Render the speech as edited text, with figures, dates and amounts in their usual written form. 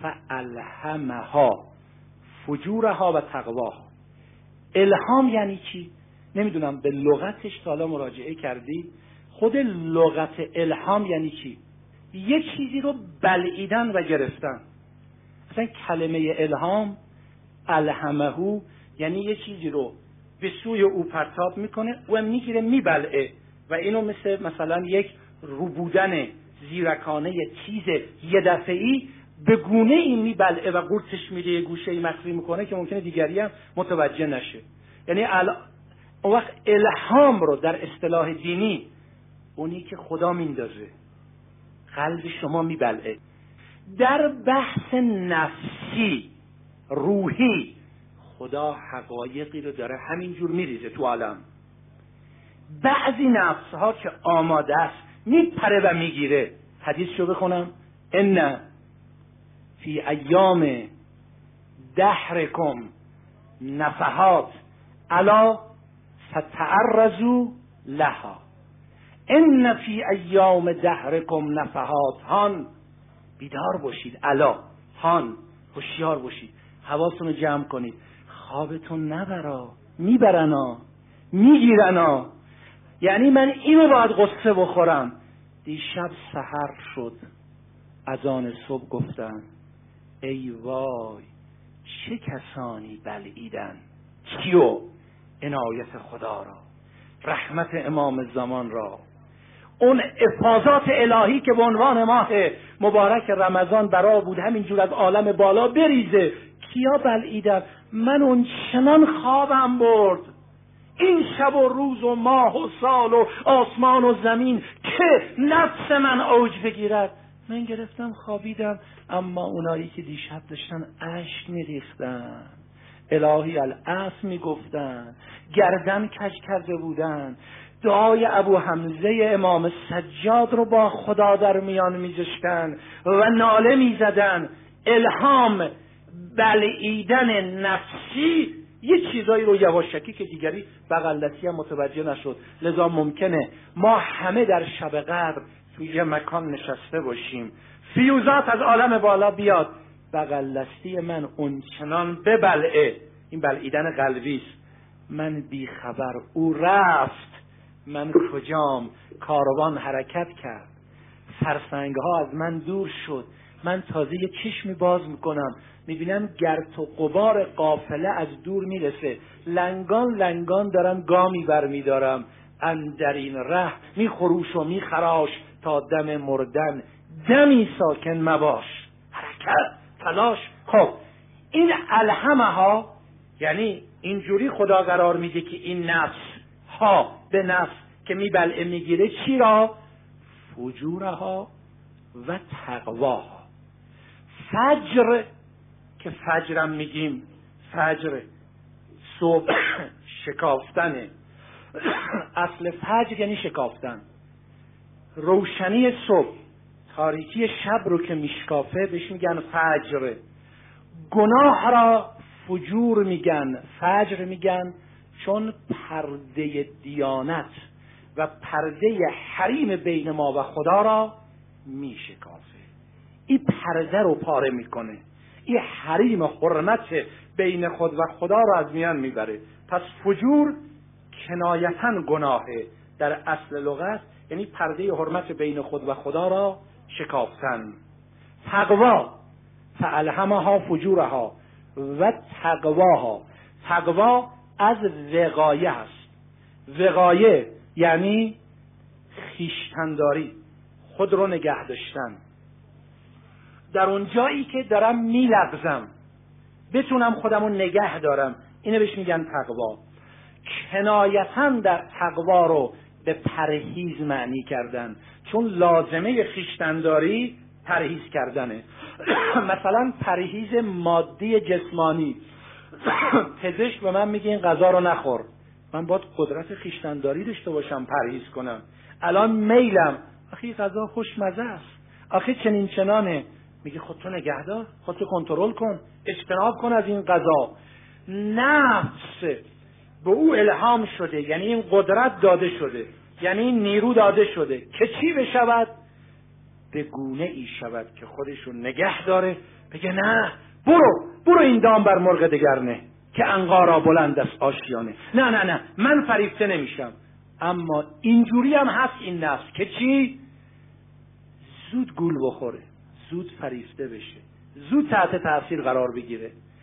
فالهمها فجورها و تقواها. الهام یعنی چی؟ نمیدونم به لغتش تا حالا مراجعه کردی؟ خود لغت الهام یعنی چی؟ یه چیزی رو بلعیدن و گرفتن. مثلا کلمه الهام، الهمهو، یعنی یه چیزی رو به سوی او پرتاب میکنه و میگیره میبلعه و اینو مثلا یک روبودن زیرکانه چیز یه دفعی به گونه این میبلعه و قورتش میده، یه گوشه ای مخفی میکنه که ممکنه دیگری هم متوجه نشه. یعنی اون وقت الهام رو در اصطلاح دینی اونی که خدا میندازه قلب شما میبلعه. در بحث نفسی روحی خدا حقایقی رو داره همینجور میریزه تو عالم. بعضی نفسها که آماده است میپره و میگیره. حدیثشو بخونم: ان فی ایام دهرکم نفحات الا فتعرضوا لها. ان فی ایام دهرکم نفحات، هان بیدار باشید، الا هان هوشیار باشید، حواستون رو جمع کنید، خوابتون نبرا، میبرنا میگیرنا. یعنی من اینو باید قصه بخورم. دیشب سحر شد، اذان صبح گفتن ای وای چه کسانی بلعیدن. کیو؟ عنایت خدا را، رحمت امام زمان را، اون افاضات الهی که به عنوان ماه مبارک رمضان برا بود همینجور از عالم بالا بریزه. کیا بلعیدن؟ من اون چنان خوابم برد این شب و روز و ماه و سال و آسمان و زمین که نفس من اوج بگیرد. من گرفتم خوابیدم، اما اونایی که دیشب داشتن اشک میریختن، الهی العصر میگفتن، گردن کج کرده بودن، دعای ابو حمزه امام سجاد رو با خدا در میان میذاشتن و ناله میزدن. الهام، بلعیدن نفسی یه چیزایی رو یواشکی که دیگری بغل دستی هم متوجه نشد. لذا ممکنه ما همه در شب قدر توی یه مکان نشسته باشیم، فیوزات از عالم بالا بیاد، بغل دستی من اونچنان ببلعه. این بلعیدن قلبی است. من بی خبر، او رفت، من کجام؟ کاروان حرکت کرد، فرسنگ ها از من دور شد، من تازه یه چشمی باز میکنم میبینم گرد و غبار قافله از دور میرسه، لنگان لنگان دارم گامی برمیدارم، اندر این ره میخروش و میخراش تا دم مردن، دمی ساکن مباش. حرکت، تلاش. خب این الهمها یعنی اینجوری خدا قرار میده که این نفس ها به نفس که میبلعه میگیره چی را؟ فجورها و تقواها. فجر که فجرم میگیم، فجر صبح شکافتنه. اصل فجر یعنی شکافتن، روشنی صبح، تاریکی شب رو که میشکافه بهش میگن فجر. گناه را فجور میگن، فجر میگن، چون پرده دیانت و پرده حریم بین ما و خدا را میشکافه. این پرده رو پاره میکنه، این حریم حرمت بین خود و خدا را از میان میبره. پس فجور کنایتاً گناهه در اصل لغت، یعنی پرده حرمت بین خود و خدا را شکافتن. تقوا، فالهمها فجورها و تقواها. تقوا از وقایه است. وقایه یعنی خویشتن‌داری، خود رو نگه داشتن. در اون جایی که دارم میلغزم بتونم خودم رو نگه دارم، اینو بهش میگن تقوا. کنایتاً در تقوا رو به پرهیز معنی کردن، چون لازمه خویشتن‌داری پرهیز کردنه. مثلا پرهیز مادی جسمانی، پزشک به من میگه این غذا رو نخور، من باید قدرت خویشتن‌داری داشته باشم پرهیز کنم. الان میلم، آخه این غذا خوشمزه است، آخه چنین چنانه، میگه خودتو نگهدار، خودتو کنترل کن، اجتناب کن از این غذا. نفس به او الهام شده، یعنی این قدرت داده شده، یعنی این نیرو داده شده که چی بشود؟ به گونه ای شود که خودشو نگه داره، بگه نه، برو این دام بر مرغ دگر نه که عنقا بلند است آشیانه. نه من فریفته نمیشم. اما اینجوری هم هست این نفس که چی؟ زود گول بخوره، زود فریفته بشه، زود تحت تاثیر قرار بگیره.